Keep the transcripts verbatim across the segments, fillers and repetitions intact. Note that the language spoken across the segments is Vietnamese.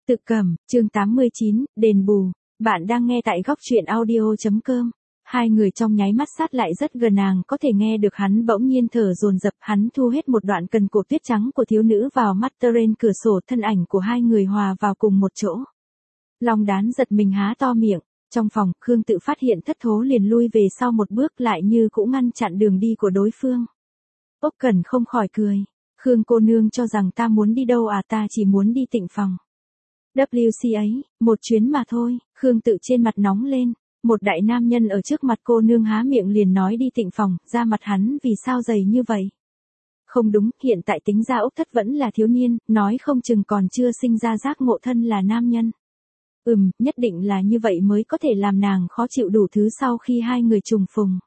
Tự Cẩm, chương tám mươi chín, đền bù. Bạn đang nghe tại góc truyện audio chấm com. Hai người trong nháy mắt sát lại rất gần, nàng có thể nghe được hắn bỗng nhiên thở dồn dập, hắn thu hết một đoạn cần cổ tuyết trắng của thiếu nữ vào mắt tơ rên cửa sổ, thân ảnh của hai người hòa vào cùng một chỗ. Long Đán giật mình há to miệng. Trong phòng, Khương Tự phát hiện thất thố liền lui về sau một bước, lại như cũng ngăn chặn đường đi của đối phương. Ốc Cẩn không khỏi cười. Khương cô nương cho rằng ta muốn đi đâu à? Ta chỉ muốn đi Tịnh phòng. vê kép ấy, một chuyến mà thôi. Khương Tự trên mặt nóng lên. Một đại nam nhân ở trước mặt cô nương há miệng liền nói đi Tịnh phòng, da mặt hắn vì sao dày như vậy? Không đúng, hiện tại tính ra Ốc Thất vẫn là thiếu niên, nói không chừng còn chưa sinh ra giác ngộ thân là nam nhân. Ừm, nhất định là như vậy mới có thể làm nàng khó chịu đủ thứ sau khi hai người trùng phùng.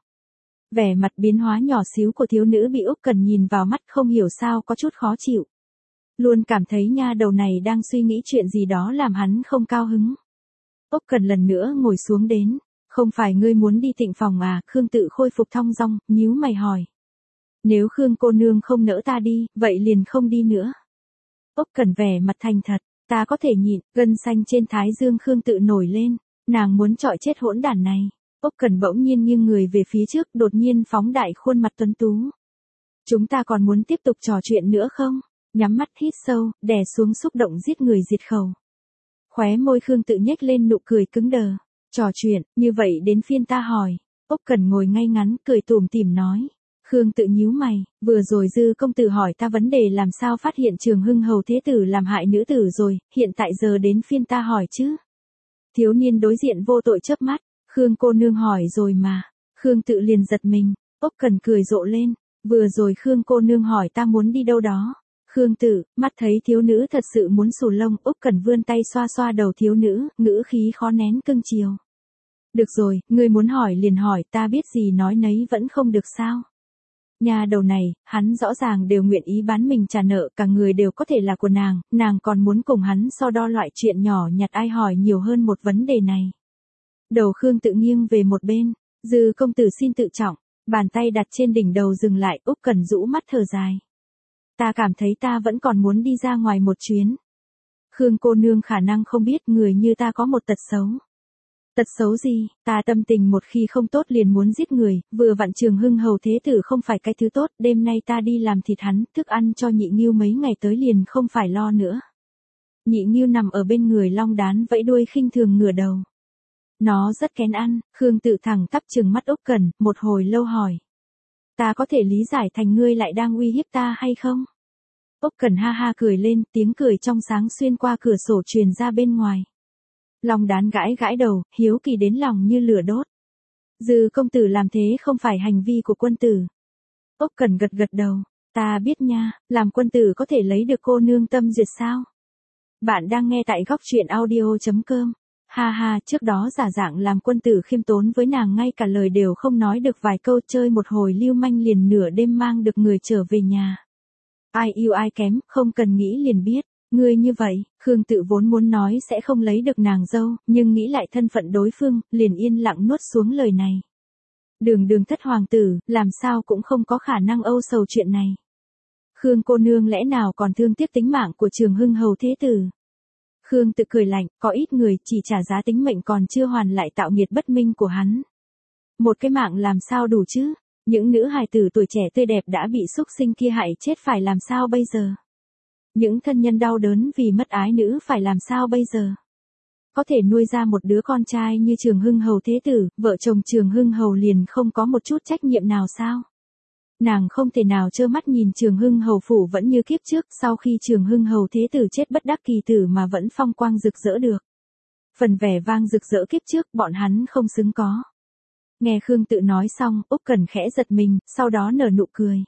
Vẻ mặt biến hóa nhỏ xíu của thiếu nữ bị Úc Cẩn nhìn vào mắt, không hiểu sao có chút khó chịu. Luôn cảm thấy nha đầu này đang suy nghĩ chuyện gì đó làm hắn không cao hứng. Úc Cẩn lần nữa ngồi xuống đến. Không phải ngươi muốn đi Tịnh phòng à? Khương Tự khôi phục thong dong, nhíu mày hỏi. Nếu Khương cô nương không nỡ ta đi, vậy liền không đi nữa. Úc Cẩn vẻ mặt thành thật. Ta có thể nhịn. Gân xanh trên thái dương Khương Tự nổi lên. Nàng muốn chọi chết hỗn đản này. Úc Cẩn bỗng nhiên nghiêng người về phía trước, đột nhiên phóng đại khuôn mặt tuấn tú. Chúng ta còn muốn tiếp tục trò chuyện nữa không? Nhắm mắt hít sâu, đè xuống xúc động giết người diệt khẩu. Khóe môi Khương Tự nhếch lên nụ cười cứng đờ. Trò chuyện, như vậy đến phiên ta hỏi. Úc Cẩn ngồi ngay ngắn, cười tủm tỉm nói. Khương Tự nhíu mày, vừa rồi Dư công tử hỏi ta vấn đề làm sao phát hiện Trường Hưng hầu thế tử làm hại nữ tử rồi, hiện tại giờ đến phiên ta hỏi chứ. Thiếu niên đối diện vô tội chớp mắt. Khương cô nương hỏi rồi mà. Khương Tự liền giật mình. Úc Cẩn cười rộ lên. Vừa rồi Khương cô nương hỏi ta muốn đi đâu đó. Khương Tự, mắt thấy thiếu nữ thật sự muốn xù lông, Úc Cẩn vươn tay xoa xoa đầu thiếu nữ, ngữ khí khó nén cưng chiều. Được rồi, ngươi muốn hỏi liền hỏi, ta biết gì nói nấy vẫn không được sao? Nhà đầu này, hắn rõ ràng đều nguyện ý bán mình trả nợ, cả người đều có thể là của nàng, nàng còn muốn cùng hắn so đo loại chuyện nhỏ nhặt, ai hỏi nhiều hơn một vấn đề này. Đầu Khương Tự nghiêng về một bên. Dư công tử xin tự trọng. Bàn tay đặt trên đỉnh đầu dừng lại. Úc Cẩn rũ mắt thở dài. Ta cảm thấy ta vẫn còn muốn đi ra ngoài một chuyến. Khương cô nương khả năng không biết, người như ta có một tật xấu. Tật xấu gì? Ta tâm tình một khi không tốt liền muốn giết người, vừa vặn Trường Hưng hầu thế tử không phải cái thứ tốt, đêm nay ta đi làm thịt hắn, thức ăn cho Nhị Ngưu mấy ngày tới liền không phải lo nữa. Nhị Ngưu nằm ở bên người Long Đán vẫy đuôi khinh thường ngửa đầu. Nó rất kén ăn. Khương Tự thẳng tắp trừng mắt Úc Cẩn, một hồi lâu hỏi. Ta có thể lý giải thành ngươi lại đang uy hiếp ta hay không? Úc Cẩn ha ha cười lên, tiếng cười trong sáng xuyên qua cửa sổ truyền ra bên ngoài. Long Đán gãi gãi đầu, hiếu kỳ đến lòng như lửa đốt. Dư công tử làm thế không phải hành vi của quân tử. Úc Cẩn gật gật đầu. Ta biết nha, làm quân tử có thể lấy được cô nương tâm duyệt sao? Bạn đang nghe tại góc truyện audio chấm com. Ha ha, trước đó giả dạng làm quân tử khiêm tốn với nàng, ngay cả lời đều không nói được vài câu, chơi một hồi lưu manh liền nửa đêm mang được người trở về nhà. Ai yêu ai kém, không cần nghĩ liền biết. Ngươi như vậy, Khương Tự vốn muốn nói sẽ không lấy được nàng dâu, nhưng nghĩ lại thân phận đối phương, liền yên lặng nuốt xuống lời này. Đường đường thất hoàng tử, làm sao cũng không có khả năng âu sầu chuyện này. Khương cô nương lẽ nào còn thương tiếc tính mạng của Trường Hưng hầu thế tử? Khương Tự cười lạnh, có ít người chỉ trả giá tính mệnh còn chưa hoàn lại tạo nghiệt bất minh của hắn. Một cái mạng làm sao đủ chứ? Những nữ hài tử tuổi trẻ tươi đẹp đã bị xúc sinh kia hại chết phải làm sao bây giờ? Những thân nhân đau đớn vì mất ái nữ phải làm sao bây giờ? Có thể nuôi ra một đứa con trai như Trường Hưng hầu thế tử, vợ chồng Trường Hưng hầu liền không có một chút trách nhiệm nào sao? Nàng không thể nào trơ mắt nhìn Trường Hưng hầu phủ vẫn như kiếp trước, sau khi Trường Hưng hầu thế tử chết bất đắc kỳ tử mà vẫn phong quang rực rỡ được. Phần vẻ vang rực rỡ kiếp trước bọn hắn không xứng có. Nghe Khương Tự nói xong, Úc Cẩn khẽ giật mình, sau đó nở nụ cười.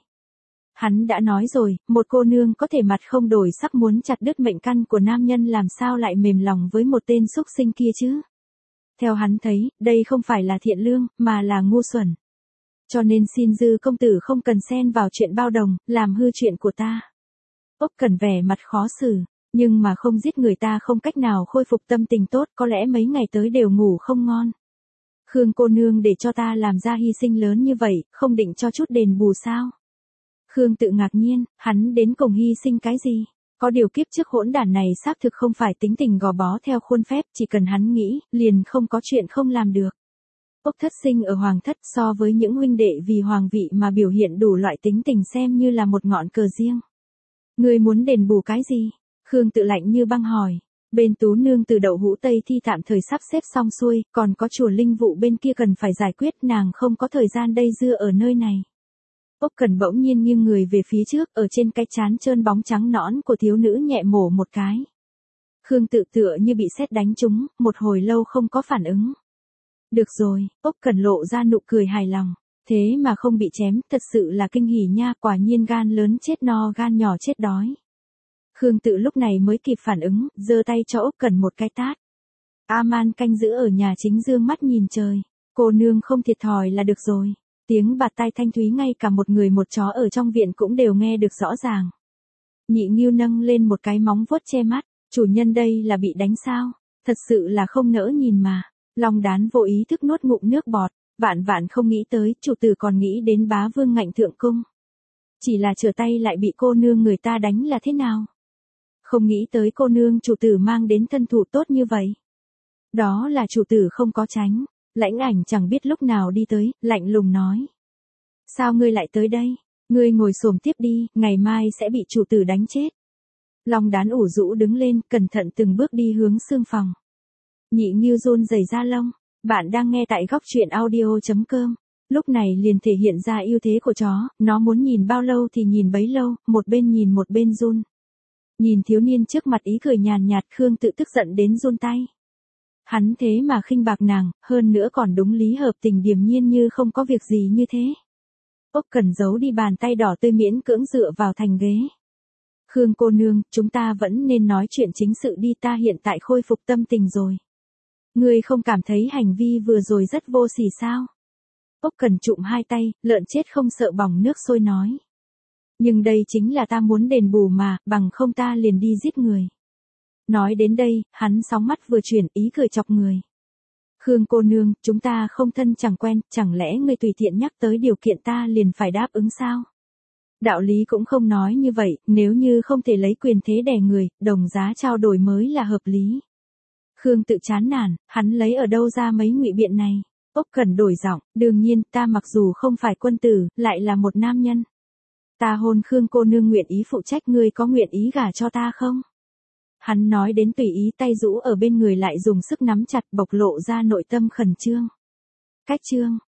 Hắn đã nói rồi, một cô nương có thể mặt không đổi sắc muốn chặt đứt mệnh căn của nam nhân làm sao lại mềm lòng với một tên xúc sinh kia chứ? Theo hắn thấy, đây không phải là thiện lương, mà là ngu xuẩn. Cho nên xin Dư công tử không cần xen vào chuyện bao đồng, làm hư chuyện của ta. Úc Cẩn vẻ mặt khó xử, nhưng mà không giết người ta không cách nào khôi phục tâm tình tốt, có lẽ mấy ngày tới đều ngủ không ngon. Khương cô nương để cho ta làm ra hy sinh lớn như vậy, không định cho chút đền bù sao? Khương Tự ngạc nhiên, hắn đến cùng hy sinh cái gì? Có điều kiếp trước hỗn đản này xác thực không phải tính tình gò bó theo khuôn phép, chỉ cần hắn nghĩ, liền không có chuyện không làm được. Ốc Thất sinh ở hoàng thất so với những huynh đệ vì hoàng vị mà biểu hiện đủ loại tính tình xem như là một ngọn cờ riêng. Ngươi muốn đền bù cái gì? Khương Tự lạnh như băng hỏi. Bên Tú Nương từ đậu hũ Tây Thi tạm thời sắp xếp xong xuôi, còn có chùa linh vụ bên kia cần phải giải quyết, nàng không có thời gian đây dưa ở nơi này. Ốc Cẩn bỗng nhiên nghiêng người về phía trước, ở trên cái trán trơn bóng trắng nõn của thiếu nữ nhẹ mổ một cái. Khương Tự tựa như bị sét đánh trúng, một hồi lâu không có phản ứng. Được rồi, Ốc Cẩn lộ ra nụ cười hài lòng. Thế mà không bị chém, thật sự là kinh hỉ nha, quả nhiên gan lớn chết no gan nhỏ chết đói. Khương Tự lúc này mới kịp phản ứng, giơ tay cho Ốc Cẩn một cái tát. A-man canh giữ ở nhà chính dương mắt nhìn trời. Cô nương không thiệt thòi là được rồi. Tiếng bạt tai thanh thúy ngay cả một người một chó ở trong viện cũng đều nghe được rõ ràng. Nhị Nghiêu nâng lên một cái móng vuốt che mắt. Chủ nhân đây là bị đánh sao? Thật sự là không nỡ nhìn mà. Long Đán vô ý thức nuốt ngụm nước bọt. Vạn vạn không nghĩ tới, chủ tử còn nghĩ đến bá vương ngạnh thượng cung. Chỉ là trở tay lại bị cô nương người ta đánh là thế nào? Không nghĩ tới cô nương chủ tử mang đến thân thủ tốt như vậy. Đó là chủ tử không có tránh. Lãnh Ảnh chẳng biết lúc nào đi tới, lạnh lùng nói. Sao ngươi lại tới đây? Ngươi ngồi xổm tiếp đi, ngày mai sẽ bị chủ tử đánh chết. Long Đán ủ rũ đứng lên, cẩn thận từng bước đi hướng xương phòng. Nhị Nghiêu run rẩy da lông. Bạn đang nghe tại góc truyện audio chấm com. Lúc này liền thể hiện ra ưu thế của chó, nó muốn nhìn bao lâu thì nhìn bấy lâu, một bên nhìn một bên run. Nhìn thiếu niên trước mặt ý cười nhàn nhạt, Khương Tự tức giận đến run tay. Hắn thế mà khinh bạc nàng, hơn nữa còn đúng lý hợp tình điềm nhiên như không có việc gì như thế. Ốc Cẩn giấu đi bàn tay đỏ tươi miễn cưỡng dựa vào thành ghế. Khương cô nương, chúng ta vẫn nên nói chuyện chính sự đi, ta hiện tại khôi phục tâm tình rồi. Ngươi không cảm thấy hành vi vừa rồi rất vô sỉ sao? Ốc Cẩn trụm hai tay, lợn chết không sợ bỏng nước sôi nói. Nhưng đây chính là ta muốn đền bù mà, bằng không ta liền đi giết người. Nói đến đây, hắn sóng mắt vừa chuyển, ý cười chọc người. Khương cô nương, chúng ta không thân chẳng quen, chẳng lẽ ngươi tùy tiện nhắc tới điều kiện ta liền phải đáp ứng sao? Đạo lý cũng không nói như vậy, nếu như không thể lấy quyền thế đè người, đồng giá trao đổi mới là hợp lý. Khương Tự chán nản, hắn lấy ở đâu ra mấy ngụy biện này? Ốc Cẩn đổi giọng, đương nhiên, ta mặc dù không phải quân tử, lại là một nam nhân. Ta hôn Khương cô nương nguyện ý phụ trách, ngươi có nguyện ý gả cho ta không? Hắn nói đến tùy ý, tay rũ ở bên người lại dùng sức nắm chặt, bộc lộ ra nội tâm khẩn trương. Cách chương